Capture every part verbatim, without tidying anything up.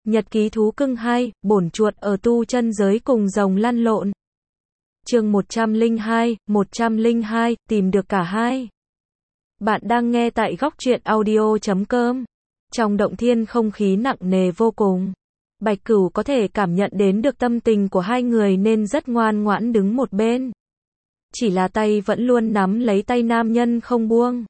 Nhật ký thú cưng hai, bổn chuột ở tu chân giới cùng rồng lăn lộn. Chương một trăm lẻ hai, một trăm lẻ hai, tìm được cả hai. Bạn đang nghe tại góc truyện audio chấm com. Trong động thiên không khí nặng nề vô cùng. Bạch Cửu có thể cảm nhận đến được tâm tình của hai người nên rất ngoan ngoãn đứng một bên. Chỉ là tay vẫn luôn nắm lấy tay nam nhân không buông.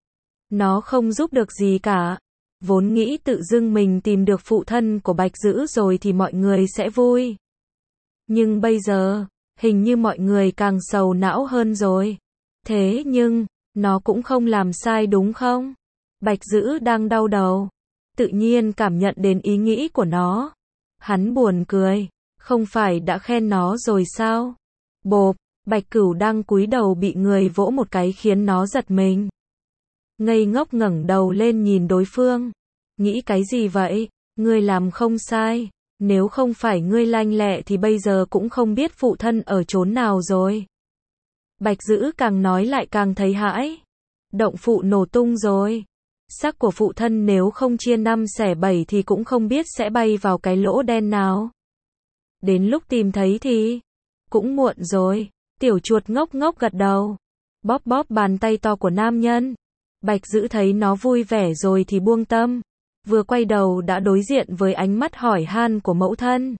Nó không giúp được gì cả. Vốn nghĩ tự dưng mình tìm được phụ thân của Bạch Dữ rồi thì mọi người sẽ vui. Nhưng bây giờ, hình như mọi người càng sầu não hơn rồi. Thế nhưng, nó cũng không làm sai đúng không? Bạch Dữ đang đau đầu. Tự nhiên cảm nhận đến ý nghĩ của nó. Hắn buồn cười. Không phải đã khen nó rồi sao? Bộp, Bạch Cửu đang cúi đầu bị người vỗ một cái khiến nó giật mình. Ngây ngốc ngẩng đầu lên nhìn đối phương. Nghĩ cái gì vậy? Ngươi làm không sai. Nếu không phải ngươi lanh lẹ thì bây giờ cũng không biết phụ thân ở chốn nào rồi. Bạch Dữ càng nói lại càng thấy hãi. Động phụ nổ tung rồi. Xác của phụ thân nếu không chia năm xẻ bảy thì cũng không biết sẽ bay vào cái lỗ đen nào. Đến lúc tìm thấy thì cũng muộn rồi. Tiểu chuột ngốc ngốc gật đầu. Bóp bóp bàn tay to của nam nhân. Bạch Dữ thấy nó vui vẻ rồi thì buông tâm. Vừa quay đầu đã đối diện với ánh mắt hỏi han của mẫu thân.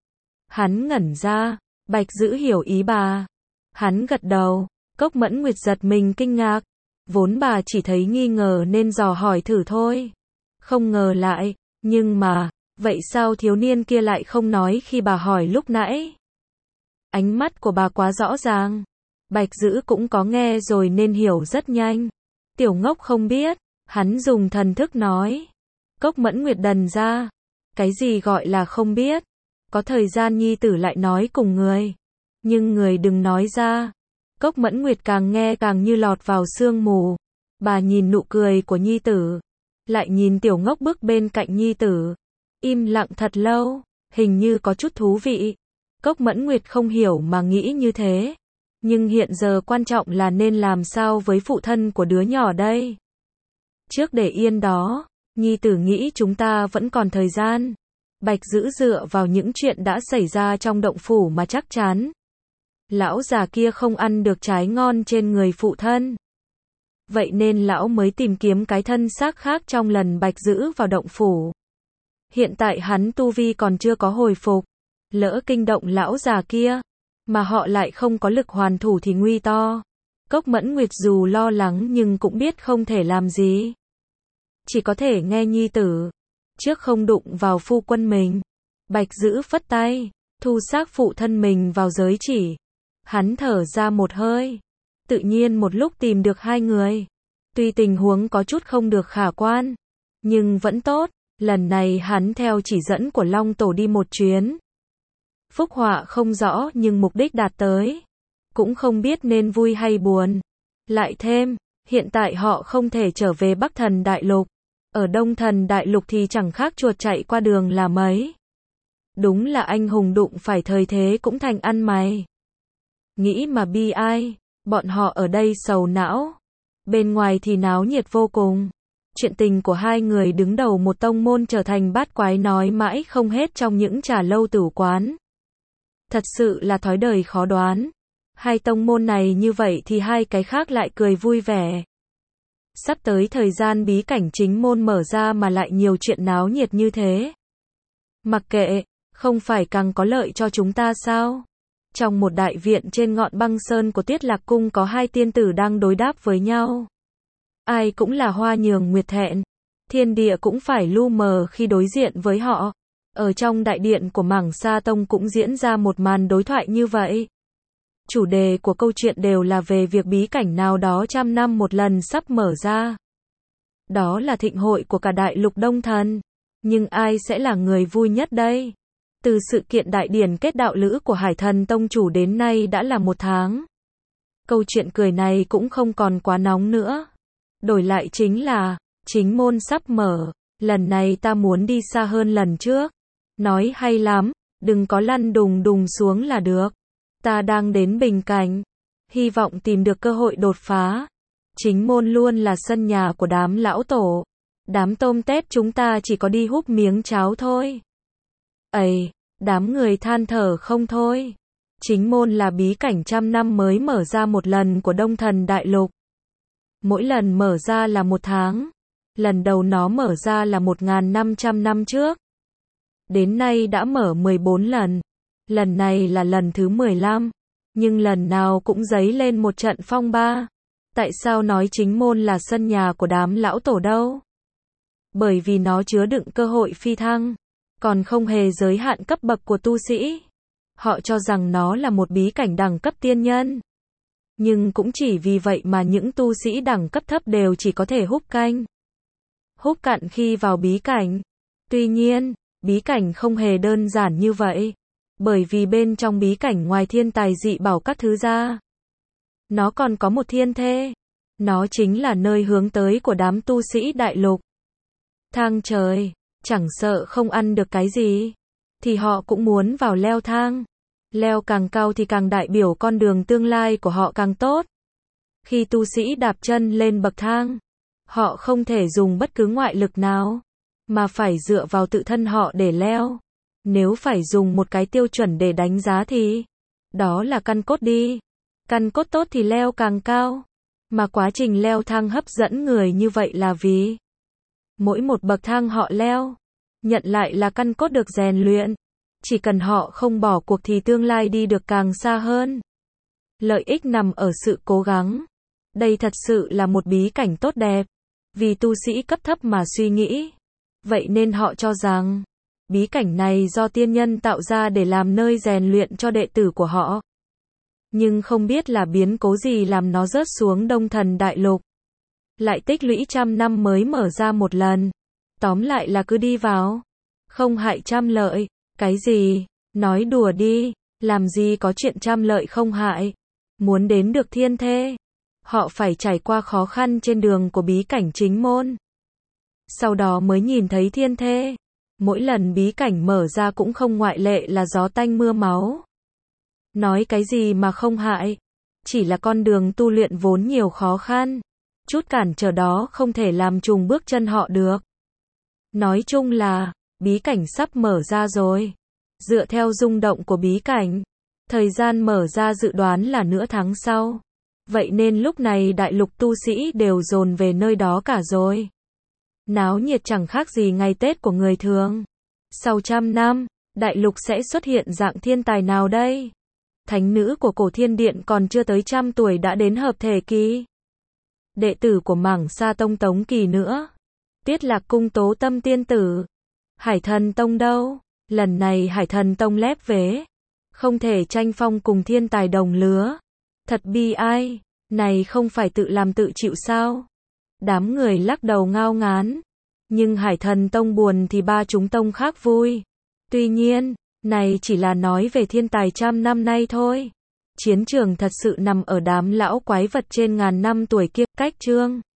Hắn ngẩn ra. Bạch Dữ hiểu ý bà. Hắn gật đầu. Cốc Mẫn Nguyệt giật mình kinh ngạc. Vốn bà chỉ thấy nghi ngờ nên dò hỏi thử thôi. Không ngờ lại. Nhưng mà, vậy sao thiếu niên kia lại không nói khi bà hỏi lúc nãy? Ánh mắt của bà quá rõ ràng. Bạch Dữ cũng có nghe rồi nên hiểu rất nhanh. Tiểu ngốc không biết. Hắn dùng thần thức nói. Cốc Mẫn Nguyệt đần ra. Cái gì gọi là không biết? Có thời gian nhi tử lại nói cùng người. Nhưng người đừng nói ra. Cốc Mẫn Nguyệt càng nghe càng như lọt vào sương mù. Bà nhìn nụ cười của nhi tử. Lại nhìn tiểu ngốc bước bên cạnh nhi tử. Im lặng thật lâu. Hình như có chút thú vị. Cốc Mẫn Nguyệt không hiểu mà nghĩ như thế. Nhưng hiện giờ quan trọng là nên làm sao với phụ thân của đứa nhỏ đây. Trước để yên đó. Nhi tử nghĩ chúng ta vẫn còn thời gian. Bạch Dữ dựa vào những chuyện đã xảy ra trong động phủ mà chắc chắn. Lão già kia không ăn được trái ngon trên người phụ thân. Vậy nên lão mới tìm kiếm cái thân xác khác trong lần Bạch Dữ vào động phủ. Hiện tại hắn tu vi còn chưa có hồi phục. Lỡ kinh động lão già kia. Mà họ lại không có lực hoàn thủ thì nguy to. Cốc Mẫn Nguyệt dù lo lắng nhưng cũng biết không thể làm gì. Chỉ có thể nghe nhi tử. Trước không đụng vào phu quân mình. Bạch Dữ phất tay. Thu xác phụ thân mình vào giới chỉ. Hắn thở ra một hơi. Tự nhiên một lúc tìm được hai người. Tuy tình huống có chút không được khả quan. Nhưng vẫn tốt. Lần này hắn theo chỉ dẫn của Long Tổ đi một chuyến. Phúc họa không rõ nhưng mục đích đạt tới. Cũng không biết nên vui hay buồn. Lại thêm, hiện tại họ không thể trở về Bắc Thần Đại Lục. Ở Đông Thần Đại Lục thì chẳng khác chuột chạy qua đường là mấy. Đúng là anh hùng đụng phải thời thế cũng thành ăn mày. Nghĩ mà bi ai, bọn họ ở đây sầu não. Bên ngoài thì náo nhiệt vô cùng. Chuyện tình của hai người đứng đầu một tông môn trở thành bát quái nói mãi không hết trong những trà lâu tửu quán. Thật sự là thói đời khó đoán. Hai tông môn này như vậy thì hai cái khác lại cười vui vẻ. Sắp tới thời gian bí cảnh chính môn mở ra mà lại nhiều chuyện náo nhiệt như thế. Mặc kệ, không phải càng có lợi cho chúng ta sao? Trong một đại viện trên ngọn băng sơn của Tiết Lạc Cung có hai tiên tử đang đối đáp với nhau. Ai cũng là hoa nhường nguyệt thẹn. Thiên địa cũng phải lu mờ khi đối diện với họ. Ở trong đại điện của Mảng Sa Tông cũng diễn ra một màn đối thoại như vậy. Chủ đề của câu chuyện đều là về việc bí cảnh nào đó trăm năm một lần sắp mở ra. Đó là thịnh hội của cả đại lục Đông Thần. Nhưng ai sẽ là người vui nhất đây? Từ sự kiện đại điển kết đạo lữ của Hải Thần Tông chủ đến nay đã là một tháng. Câu chuyện cười này cũng không còn quá nóng nữa. Đổi lại chính là, chính môn sắp mở. Lần này ta muốn đi xa hơn lần trước. Nói hay lắm, đừng có lăn đùng đùng xuống là được. Ta đang đến bình cảnh. Hy vọng tìm được cơ hội đột phá. Chính môn luôn là sân nhà của đám lão tổ. Đám tôm tép chúng ta chỉ có đi húp miếng cháo thôi. Ầy, đám người than thở không thôi. Chính môn là bí cảnh trăm năm mới mở ra một lần của Đông Thần Đại Lục. Mỗi lần mở ra là một tháng. Lần đầu nó mở ra là một nghìn năm trăm năm trước. Đến nay đã mở mười bốn lần. Lần này là lần thứ mười lăm. Nhưng lần nào cũng dấy lên một trận phong ba. Tại sao nói chính môn là sân nhà của đám lão tổ đâu? Bởi vì nó chứa đựng cơ hội phi thăng. Còn không hề giới hạn cấp bậc của tu sĩ. Họ cho rằng nó là một bí cảnh đẳng cấp tiên nhân. Nhưng cũng chỉ vì vậy mà những tu sĩ đẳng cấp thấp đều chỉ có thể húp canh. Húp cạn khi vào bí cảnh. Tuy nhiên, bí cảnh không hề đơn giản như vậy. Bởi vì bên trong bí cảnh ngoài thiên tài dị bảo các thứ ra, nó còn có một thiên thê. Nó chính là nơi hướng tới của đám tu sĩ đại lục. Thang trời, chẳng sợ không ăn được cái gì, thì họ cũng muốn vào leo thang. Leo càng cao thì càng đại biểu con đường tương lai của họ càng tốt. Khi tu sĩ đạp chân lên bậc thang, họ không thể dùng bất cứ ngoại lực nào, mà phải dựa vào tự thân họ để leo. Nếu phải dùng một cái tiêu chuẩn để đánh giá thì đó là căn cốt đi. Căn cốt tốt thì leo càng cao. Mà quá trình leo thang hấp dẫn người như vậy là vì mỗi một bậc thang họ leo, nhận lại là căn cốt được rèn luyện. Chỉ cần họ không bỏ cuộc thì tương lai đi được càng xa hơn. Lợi ích nằm ở sự cố gắng. Đây thật sự là một bí cảnh tốt đẹp. Vì tu sĩ cấp thấp mà suy nghĩ. Vậy nên họ cho rằng bí cảnh này do tiên nhân tạo ra để làm nơi rèn luyện cho đệ tử của họ. Nhưng không biết là biến cố gì làm nó rớt xuống Đông Thần Đại Lục. Lại tích lũy trăm năm mới mở ra một lần. Tóm lại là cứ đi vào. Không hại trăm lợi. Cái gì? Nói đùa đi. Làm gì có chuyện trăm lợi không hại. Muốn đến được thiên thê, họ phải trải qua khó khăn trên đường của bí cảnh chính môn. Sau đó mới nhìn thấy thiên thê. Mỗi lần bí cảnh mở ra cũng không ngoại lệ là gió tanh mưa máu. Nói cái gì mà không hại. Chỉ là con đường tu luyện vốn nhiều khó khăn. Chút cản trở đó không thể làm trùng bước chân họ được. Nói chung là, bí cảnh sắp mở ra rồi. Dựa theo rung động của bí cảnh, thời gian mở ra dự đoán là nửa tháng sau. Vậy nên lúc này đại lục tu sĩ đều dồn về nơi đó cả rồi. Náo nhiệt chẳng khác gì ngày Tết của người thường. Sau trăm năm, đại lục sẽ xuất hiện dạng thiên tài nào đây? Thánh nữ của cổ thiên điện còn chưa tới trăm tuổi đã đến hợp thể kỳ. Đệ tử của Mảng Sa Tông Tống Kỳ nữa. Tiết Lạc Cung Tố Tâm tiên tử. Hải Thần Tông đâu? Lần này Hải Thần Tông lép vế. Không thể tranh phong cùng thiên tài đồng lứa. Thật bi ai. Này không phải tự làm tự chịu sao? Đám người lắc đầu ngao ngán. Nhưng Hải Thần Tông buồn thì ba chúng tông khác vui. Tuy nhiên, này chỉ là nói về thiên tài trăm năm nay thôi. Chiến trường thật sự nằm ở đám lão quái vật trên ngàn năm tuổi kia. Cách chương